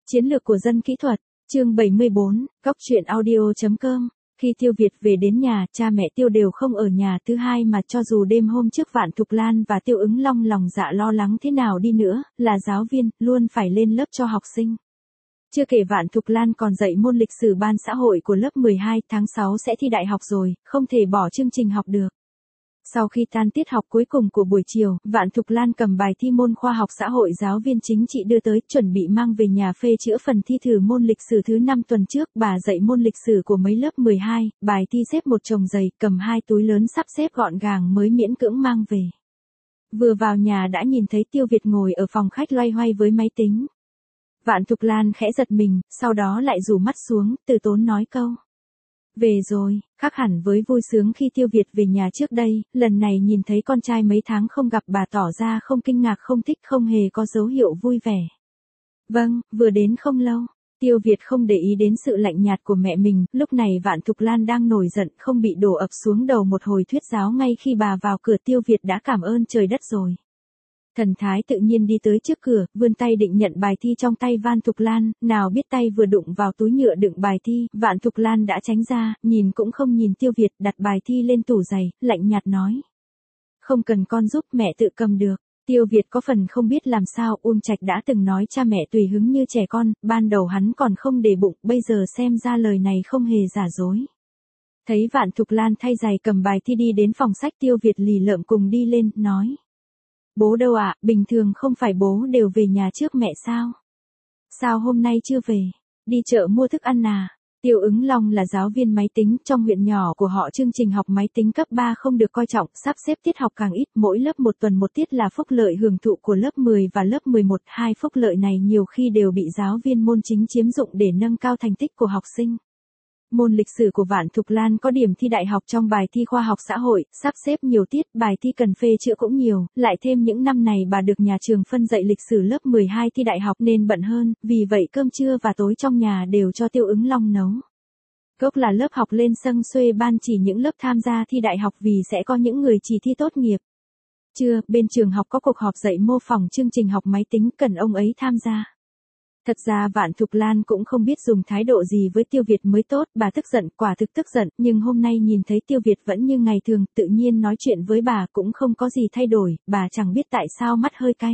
Chiến lược của dân kỹ thuật, chương 74, Góc truyện audio.com. Khi Tiêu Việt về đến nhà, cha mẹ Tiêu đều không ở nhà. Thứ hai mà cho dù đêm hôm trước Vạn Thục Lan và Tiêu Ứng Long lòng dạ lo lắng thế nào đi nữa, là giáo viên, luôn phải lên lớp cho học sinh. Chưa kể Vạn Thục Lan còn dạy môn lịch sử ban xã hội của lớp 12, tháng 6 sẽ thi đại học rồi, không thể bỏ chương trình học được. Sau khi tan tiết học cuối cùng của buổi chiều, Vạn Thục Lan cầm bài thi môn khoa học xã hội giáo viên chính trị đưa tới, chuẩn bị mang về nhà phê chữa phần thi thử môn lịch sử thứ 5 tuần trước. Bà dạy môn lịch sử của mấy lớp 12, bài thi xếp một chồng dày, cầm 2 túi lớn sắp xếp gọn gàng mới miễn cưỡng mang về. Vừa vào nhà đã nhìn thấy Tiêu Việt ngồi ở phòng khách loay hoay với máy tính. Vạn Thục Lan khẽ giật mình, sau đó lại rủ mắt xuống, từ tốn nói câu. Về rồi, khác hẳn với vui sướng khi Tiêu Việt về nhà trước đây, lần này nhìn thấy con trai mấy tháng không gặp bà tỏ ra không kinh ngạc không thích, không hề có dấu hiệu vui vẻ. Vâng, vừa đến không lâu. Tiêu Việt không để ý đến sự lạnh nhạt của mẹ mình, lúc này Vạn Thục Lan đang nổi giận không bị đổ ập xuống đầu một hồi thuyết giáo ngay khi bà vào cửa. Tiêu Việt đã cảm ơn trời đất rồi. Thần thái tự nhiên đi tới trước cửa, vươn tay định nhận bài thi trong tay Vạn Thục Lan, nào biết tay vừa đụng vào túi nhựa đựng bài thi, Vạn Thục Lan đã tránh ra, nhìn cũng không nhìn Tiêu Việt, đặt bài thi lên tủ giày, lạnh nhạt nói. Không cần con giúp, mẹ tự cầm được. Tiêu Việt có phần không biết làm sao, Uông Trạch đã từng nói cha mẹ tùy hứng như trẻ con, ban đầu hắn còn không để bụng, bây giờ xem ra lời này không hề giả dối. Thấy Vạn Thục Lan thay giày cầm bài thi đi đến phòng sách, Tiêu Việt lì lợm cùng đi lên, nói. Bố đâu ạ, bình thường không phải bố đều về nhà trước mẹ sao? Sao hôm nay chưa về? Đi chợ mua thức ăn à? Tiêu Ứng Long là giáo viên máy tính, trong huyện nhỏ của họ chương trình học máy tính cấp 3 không được coi trọng, sắp xếp tiết học càng ít, mỗi lớp một tuần một tiết là phúc lợi hưởng thụ của lớp 10 và lớp 11, hai phúc lợi này nhiều khi đều bị giáo viên môn chính chiếm dụng để nâng cao thành tích của học sinh. Môn lịch sử của Vạn Thục Lan có điểm thi đại học trong bài thi khoa học xã hội, sắp xếp nhiều tiết, bài thi cần phê chữa cũng nhiều, lại thêm những năm này bà được nhà trường phân dạy lịch sử lớp 12 thi đại học nên bận hơn, vì vậy cơm trưa và tối trong nhà đều cho Tiêu Ứng Long nấu. Gốc là lớp học lên sâng xuê ban chỉ những lớp tham gia thi đại học vì sẽ có những người chỉ thi tốt nghiệp. Trưa, bên trường học có cuộc họp dạy mô phỏng chương trình học máy tính cần ông ấy tham gia. Thật ra Vạn Thục Lan cũng không biết dùng thái độ gì với Tiêu Việt mới tốt, bà tức giận, quả thực tức giận, nhưng hôm nay nhìn thấy Tiêu Việt vẫn như ngày thường, tự nhiên nói chuyện với bà cũng không có gì thay đổi, bà chẳng biết tại sao mắt hơi cay.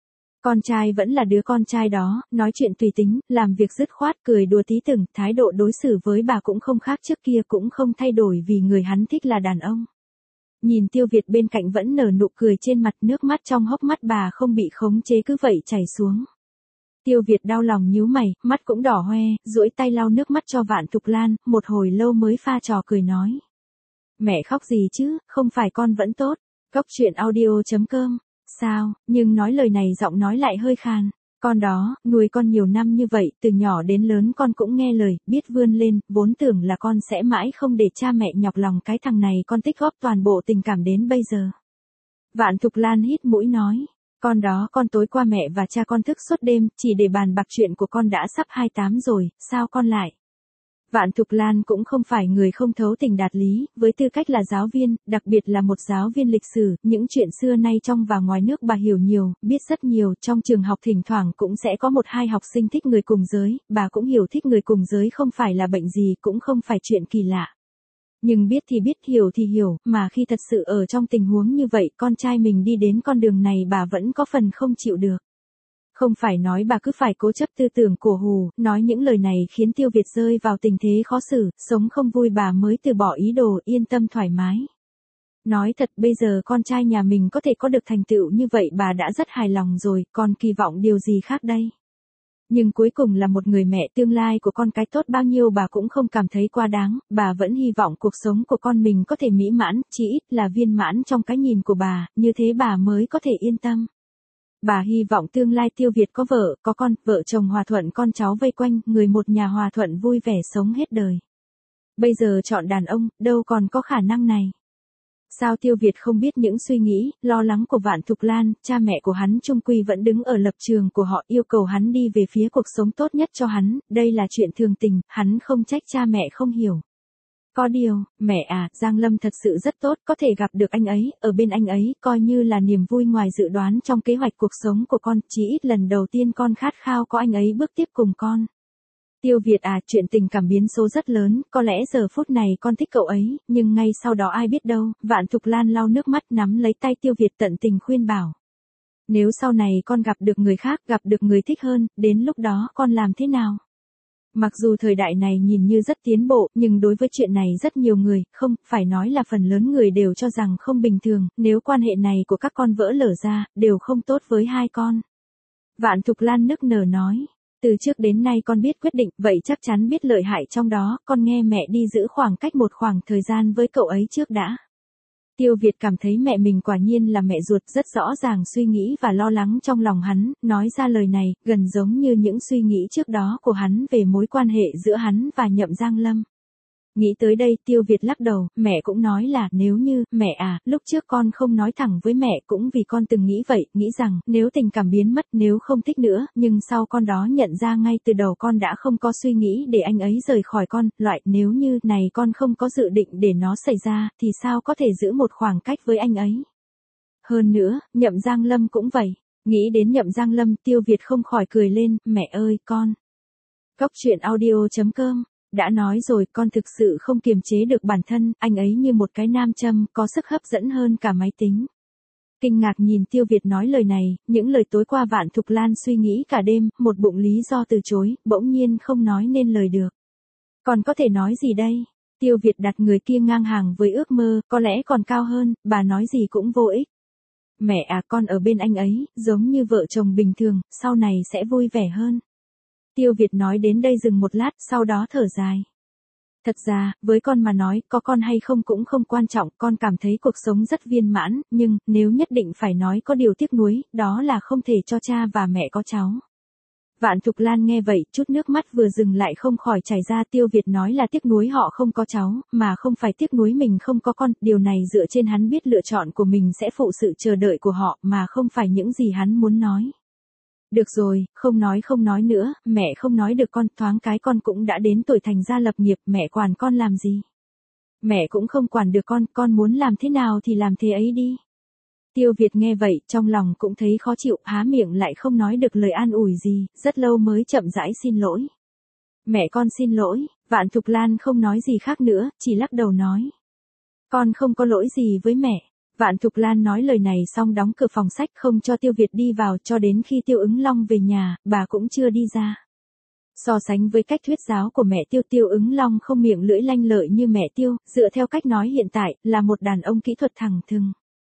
Con trai vẫn là đứa con trai đó, nói chuyện tùy tính, làm việc dứt khoát, cười đùa tí từng, thái độ đối xử với bà cũng không khác trước kia, cũng không thay đổi vì người hắn thích là đàn ông. Nhìn Tiêu Việt bên cạnh vẫn nở nụ cười trên mặt, nước mắt trong hốc mắt bà không bị khống chế cứ vậy chảy xuống. Tiêu Việt đau lòng nhíu mày, mắt cũng đỏ hoe, duỗi tay lau nước mắt cho Vạn Thục Lan, một hồi lâu mới pha trò cười nói. Mẹ khóc gì chứ, không phải con vẫn tốt. Góc truyện audio.com. Sao, nhưng nói lời này giọng nói lại hơi khàn. Con đó, nuôi con nhiều năm như vậy, từ nhỏ đến lớn con cũng nghe lời, biết vươn lên, vốn tưởng là con sẽ mãi không để cha mẹ nhọc lòng, cái thằng này con tích góp toàn bộ tình cảm đến bây giờ. Vạn Thục Lan hít mũi nói. Con đó, con tối qua mẹ và cha con thức suốt đêm, chỉ để bàn bạc chuyện của con đã sắp 28 rồi, sao con lại? Vạn Thục Lan cũng không phải người không thấu tình đạt lý, với tư cách là giáo viên, đặc biệt là một giáo viên lịch sử, những chuyện xưa nay trong và ngoài nước bà hiểu nhiều, biết rất nhiều, trong trường học thỉnh thoảng cũng sẽ có một hai học sinh thích người cùng giới, bà cũng hiểu thích người cùng giới không phải là bệnh gì, cũng không phải chuyện kỳ lạ. Nhưng biết thì biết, hiểu thì hiểu, mà khi thật sự ở trong tình huống như vậy, con trai mình đi đến con đường này bà vẫn có phần không chịu được. Không phải nói bà cứ phải cố chấp tư tưởng cổ hủ, nói những lời này khiến Tiêu Việt rơi vào tình thế khó xử, sống không vui bà mới từ bỏ ý đồ, yên tâm thoải mái. Nói thật bây giờ con trai nhà mình có thể có được thành tựu như vậy bà đã rất hài lòng rồi, còn kỳ vọng điều gì khác đây? Nhưng cuối cùng là một người mẹ, tương lai của con cái tốt bao nhiêu bà cũng không cảm thấy quá đáng, bà vẫn hy vọng cuộc sống của con mình có thể mỹ mãn, chỉ ít là viên mãn trong cái nhìn của bà, như thế bà mới có thể yên tâm. Bà hy vọng tương lai Tiêu Việt có vợ, có con, vợ chồng hòa thuận, con cháu vây quanh, người một nhà hòa thuận vui vẻ sống hết đời. Bây giờ chọn đàn ông, đâu còn có khả năng này. Sao Tiêu Việt không biết những suy nghĩ, lo lắng của Vạn Thục Lan, cha mẹ của hắn chung quy vẫn đứng ở lập trường của họ, yêu cầu hắn đi về phía cuộc sống tốt nhất cho hắn, đây là chuyện thường tình, hắn không trách cha mẹ không hiểu. Có điều, mẹ à, Giang Lâm thật sự rất tốt, có thể gặp được anh ấy, ở bên anh ấy, coi như là niềm vui ngoài dự đoán trong kế hoạch cuộc sống của con, chỉ ít lần đầu tiên con khát khao có anh ấy bước tiếp cùng con. Tiêu Việt à, chuyện tình cảm biến số rất lớn, có lẽ giờ phút này con thích cậu ấy, nhưng ngay sau đó ai biết đâu, Vạn Thục Lan lau nước mắt nắm lấy tay Tiêu Việt tận tình khuyên bảo. Nếu sau này con gặp được người khác, gặp được người thích hơn, đến lúc đó con làm thế nào? Mặc dù thời đại này nhìn như rất tiến bộ, nhưng đối với chuyện này rất nhiều người, không, phải nói là phần lớn người đều cho rằng không bình thường, nếu quan hệ này của các con vỡ lở ra, đều không tốt với hai con. Vạn Thục Lan nức nở nói. Từ trước đến nay con biết quyết định, vậy chắc chắn biết lợi hại trong đó, con nghe mẹ đi giữ khoảng cách một khoảng thời gian với cậu ấy trước đã. Tiêu Việt cảm thấy mẹ mình quả nhiên là mẹ ruột, rất rõ ràng suy nghĩ và lo lắng trong lòng hắn, nói ra lời này, gần giống như những suy nghĩ trước đó của hắn về mối quan hệ giữa hắn và Nhậm Giang Lâm. Nghĩ tới đây, Tiêu Việt lắc đầu, mẹ cũng nói là, nếu như, mẹ à, lúc trước con không nói thẳng với mẹ cũng vì con từng nghĩ vậy, nghĩ rằng, nếu tình cảm biến mất, nếu không thích nữa, nhưng sau con đó nhận ra ngay từ đầu con đã không có suy nghĩ để anh ấy rời khỏi con, loại, nếu như, này con không có dự định để nó xảy ra, thì sao có thể giữ một khoảng cách với anh ấy. Hơn nữa, Nhậm Giang Lâm cũng vậy, nghĩ đến Nhậm Giang Lâm, Tiêu Việt không khỏi cười lên, mẹ ơi, con. Cóc truyện audio.com Đã nói rồi, con thực sự không kiềm chế được bản thân, anh ấy như một cái nam châm, có sức hấp dẫn hơn cả máy tính. Kinh ngạc nhìn Tiêu Việt nói lời này, những lời tối qua Vạn Thục Lan suy nghĩ cả đêm, một bụng lý do từ chối, bỗng nhiên không nói nên lời được. Còn có thể nói gì đây? Tiêu Việt đặt người kia ngang hàng với ước mơ, có lẽ còn cao hơn, bà nói gì cũng vô ích. Mẹ à, con ở bên anh ấy, giống như vợ chồng bình thường, sau này sẽ vui vẻ hơn. Tiêu Việt nói đến đây dừng một lát, sau đó thở dài. Thật ra, với con mà nói, có con hay không cũng không quan trọng, con cảm thấy cuộc sống rất viên mãn, nhưng, nếu nhất định phải nói có điều tiếc nuối, đó là không thể cho cha và mẹ có cháu. Vạn Thục Lan nghe vậy, chút nước mắt vừa dừng lại không khỏi chảy ra. Tiêu Việt nói là tiếc nuối họ không có cháu, mà không phải tiếc nuối mình không có con, điều này dựa trên hắn biết lựa chọn của mình sẽ phụ sự chờ đợi của họ, mà không phải những gì hắn muốn nói. Được rồi, không nói nữa, mẹ không nói được con, thoáng cái con cũng đã đến tuổi thành gia lập nghiệp, mẹ quản con làm gì? Mẹ cũng không quản được con muốn làm thế nào thì làm thế ấy đi. Tiêu Việt nghe vậy, trong lòng cũng thấy khó chịu, há miệng lại không nói được lời an ủi gì, rất lâu mới chậm rãi xin lỗi. Mẹ con xin lỗi, Vạn Thục Lan không nói gì khác nữa, chỉ lắc đầu nói. Con không có lỗi gì với mẹ. Vạn Thục Lan nói lời này xong đóng cửa phòng sách không cho Tiêu Việt đi vào cho đến khi Tiêu Ứng Long về nhà, bà cũng chưa đi ra. So sánh với cách thuyết giáo của mẹ Tiêu, Tiêu Ứng Long không miệng lưỡi lanh lợi như mẹ Tiêu, dựa theo cách nói hiện tại, là một đàn ông kỹ thuật thẳng thừng.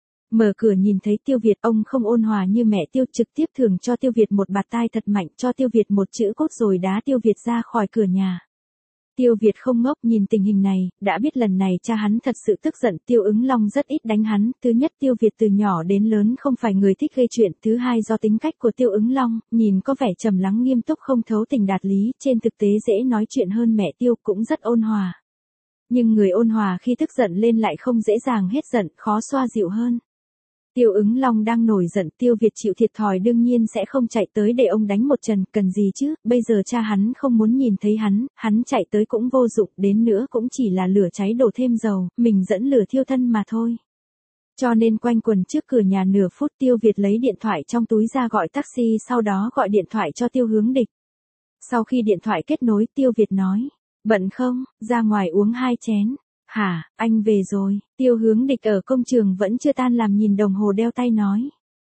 Mở cửa nhìn thấy Tiêu Việt, ông không ôn hòa như mẹ Tiêu, trực tiếp thưởng cho Tiêu Việt một bạt tai thật mạnh, cho Tiêu Việt một chữ cốt rồi đá Tiêu Việt ra khỏi cửa nhà. Tiêu Việt không ngốc, nhìn tình hình này, đã biết lần này cha hắn thật sự tức giận. Tiêu Ứng Long rất ít đánh hắn, thứ nhất Tiêu Việt từ nhỏ đến lớn không phải người thích gây chuyện, thứ hai do tính cách của Tiêu Ứng Long, nhìn có vẻ trầm lắng nghiêm túc không thấu tình đạt lý, trên thực tế dễ nói chuyện hơn mẹ Tiêu, cũng rất ôn hòa. Nhưng người ôn hòa khi tức giận lên lại không dễ dàng hết giận, khó xoa dịu hơn. Tiêu Ứng Long đang nổi giận, Tiêu Việt chịu thiệt thòi đương nhiên sẽ không chạy tới để ông đánh một trận, cần gì chứ, bây giờ cha hắn không muốn nhìn thấy hắn chạy tới cũng vô dụng, đến nữa cũng chỉ là lửa cháy đổ thêm dầu, mình dẫn lửa thiêu thân mà thôi. Cho nên quanh quần trước cửa nhà nửa phút, Tiêu Việt lấy điện thoại trong túi ra gọi taxi, sau đó gọi điện thoại cho Tiêu Hướng Địch. Sau khi điện thoại kết nối, Tiêu Việt nói, bận không, ra ngoài uống 2 chén. Hả, anh về rồi, Tiêu Hướng Địch ở công trường vẫn chưa tan làm nhìn đồng hồ đeo tay nói.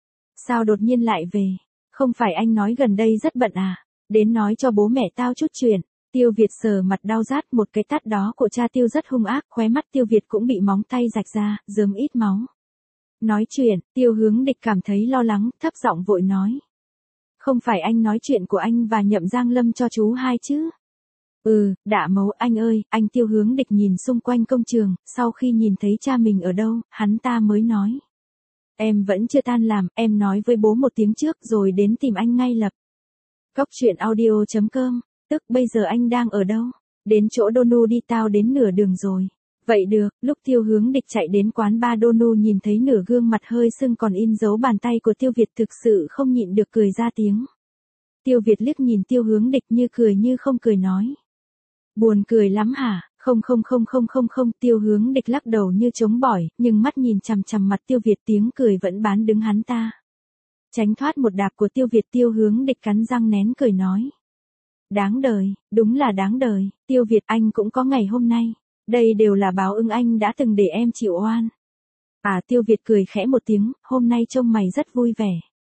Sao đột nhiên lại về, không phải anh nói gần đây rất bận à, đến nói cho bố mẹ tao chút chuyện. Tiêu Việt sờ mặt đau rát, một cái tát đó của cha Tiêu rất hung ác, khóe mắt Tiêu Việt cũng bị móng tay rạch ra, rớm ít máu. Nói chuyện, Tiêu Hướng Địch cảm thấy lo lắng, thấp giọng vội nói. Không phải anh nói chuyện của anh và Nhậm Giang Lâm cho chú hai chứ? Đạ mấu anh ơi, anh. Tiêu Hướng Địch nhìn xung quanh công trường, sau khi nhìn thấy cha mình ở đâu, hắn ta mới nói. Em vẫn chưa tan làm, em nói với bố một tiếng trước rồi đến tìm anh ngay lập. Cóc truyện audio.com, tức bây giờ anh đang ở đâu? Đến chỗ Donu đi, tao đến nửa đường rồi. Vậy được, lúc Tiêu Hướng Địch chạy đến quán bar Donu nhìn thấy nửa gương mặt hơi sưng còn in dấu bàn tay của Tiêu Việt thực sự không nhịn được cười ra tiếng. Tiêu Việt liếc nhìn Tiêu Hướng Địch như cười như không cười nói. Buồn cười lắm hả, Không không không không không không, Tiêu Hướng Địch lắc đầu như chống bỏi, nhưng mắt nhìn chằm chằm mặt Tiêu Việt, tiếng cười vẫn bán đứng hắn ta. Tránh thoát một đạp của Tiêu Việt, Tiêu Hướng Địch cắn răng nén cười nói. Đáng đời, đúng là đáng đời, Tiêu Việt, anh cũng có ngày hôm nay. Đây đều là báo ứng anh đã từng để em chịu oan. À, Tiêu Việt cười khẽ một tiếng, hôm nay trông mày rất vui vẻ.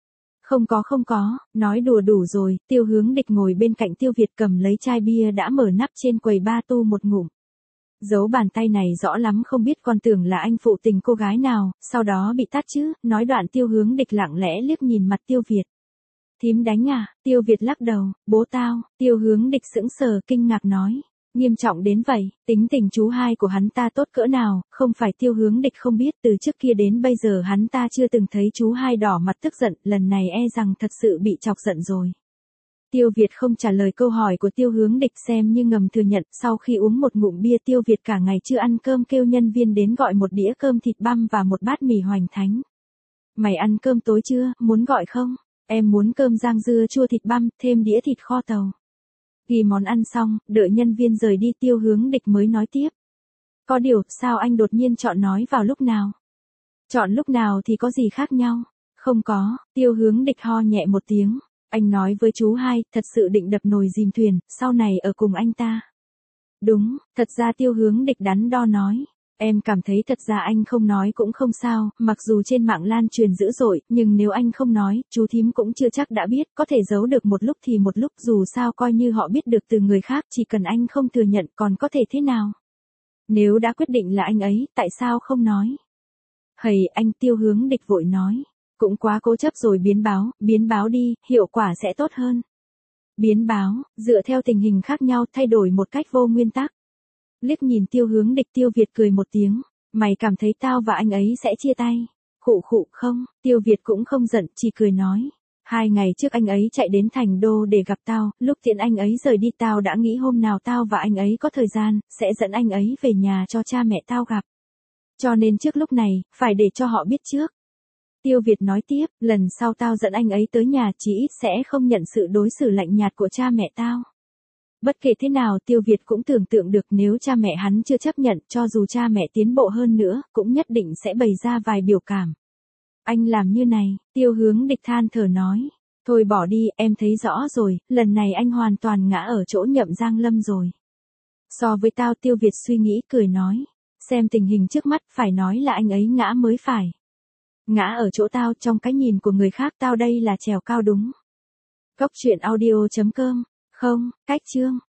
Không có, nói đùa đủ rồi. Tiêu Hướng Địch ngồi bên cạnh Tiêu Việt cầm lấy chai bia đã mở nắp trên quầy ba tu một ngụm. Dấu bàn tay này rõ lắm, không biết con tưởng là anh phụ tình cô gái nào, sau đó bị tát chứ. Nói đoạn Tiêu Hướng Địch lặng lẽ liếc nhìn mặt Tiêu Việt. Thím đánh à? Tiêu Việt lắc đầu, bố tao. Tiêu Hướng Địch sững sờ kinh ngạc nói. Nghiêm trọng đến vậy, tính tình chú hai của hắn ta tốt cỡ nào, không phải Tiêu Hướng Địch không biết, từ trước kia đến bây giờ hắn ta chưa từng thấy chú hai đỏ mặt tức giận, lần này e rằng thật sự bị chọc giận rồi. Tiêu Việt không trả lời câu hỏi của Tiêu Hướng Địch, xem như ngầm thừa nhận. Sau khi uống một ngụm bia, Tiêu Việt cả ngày chưa ăn cơm kêu nhân viên đến gọi một đĩa cơm thịt băm và một bát mì hoành thánh. Mày ăn cơm tối chưa, muốn gọi không? Em muốn cơm rang dưa chua thịt băm, thêm đĩa thịt kho tàu. Ghi món ăn xong, đợi nhân viên rời đi, Tiêu Hướng Địch mới nói tiếp. Có điều, sao anh đột nhiên chọn nói vào lúc nào? Chọn lúc nào thì có gì khác nhau? Không có, Tiêu Hướng Địch ho nhẹ một tiếng. Anh nói với chú hai, thật sự định đập nồi dìm thuyền, sau này ở cùng anh ta. Đúng, thật ra Tiêu Hướng Địch đắn đo nói. Em cảm thấy thật ra anh không nói cũng không sao, mặc dù trên mạng lan truyền dữ dội, nhưng nếu anh không nói, chú thím cũng chưa chắc đã biết, có thể giấu được một lúc thì một lúc, dù sao coi như họ biết được từ người khác, chỉ cần anh không thừa nhận còn có thể thế nào. Nếu đã quyết định là anh ấy, tại sao không nói? Hầy, anh, Tiêu Hướng Địch vội nói. Cũng quá cố chấp rồi, biến báo đi, hiệu quả sẽ tốt hơn. Biến báo, dựa theo tình hình khác nhau thay đổi một cách vô nguyên tắc. Liếc nhìn Tiêu Hướng Địch, Tiêu Việt cười một tiếng. Mày cảm thấy tao và anh ấy sẽ chia tay? Khụ không, Tiêu Việt cũng không giận, chỉ cười nói. 2 ngày trước anh ấy chạy đến Thành Đô để gặp tao, lúc tiễn anh ấy rời đi tao đã nghĩ hôm nào tao và anh ấy có thời gian, sẽ dẫn anh ấy về nhà cho cha mẹ tao gặp. Cho nên trước lúc này, phải để cho họ biết trước. Tiêu Việt nói tiếp, lần sau tao dẫn anh ấy tới nhà chí ít sẽ không nhận sự đối xử lạnh nhạt của cha mẹ tao. Bất kể thế nào, Tiêu Việt cũng tưởng tượng được nếu cha mẹ hắn chưa chấp nhận, cho dù cha mẹ tiến bộ hơn nữa, cũng nhất định sẽ bày ra vài biểu cảm. Anh làm như này, Tiêu Hướng Địch than thở nói. Thôi bỏ đi, em thấy rõ rồi, lần này anh hoàn toàn ngã ở chỗ Nhậm Giang Lâm rồi. So với tao, Tiêu Việt suy nghĩ cười nói. Xem tình hình trước mắt, phải nói là anh ấy ngã mới phải. Ngã ở chỗ tao, trong cái nhìn của người khác tao đây là trèo cao đúng. Góc truyện audio.com. Không, cách chương.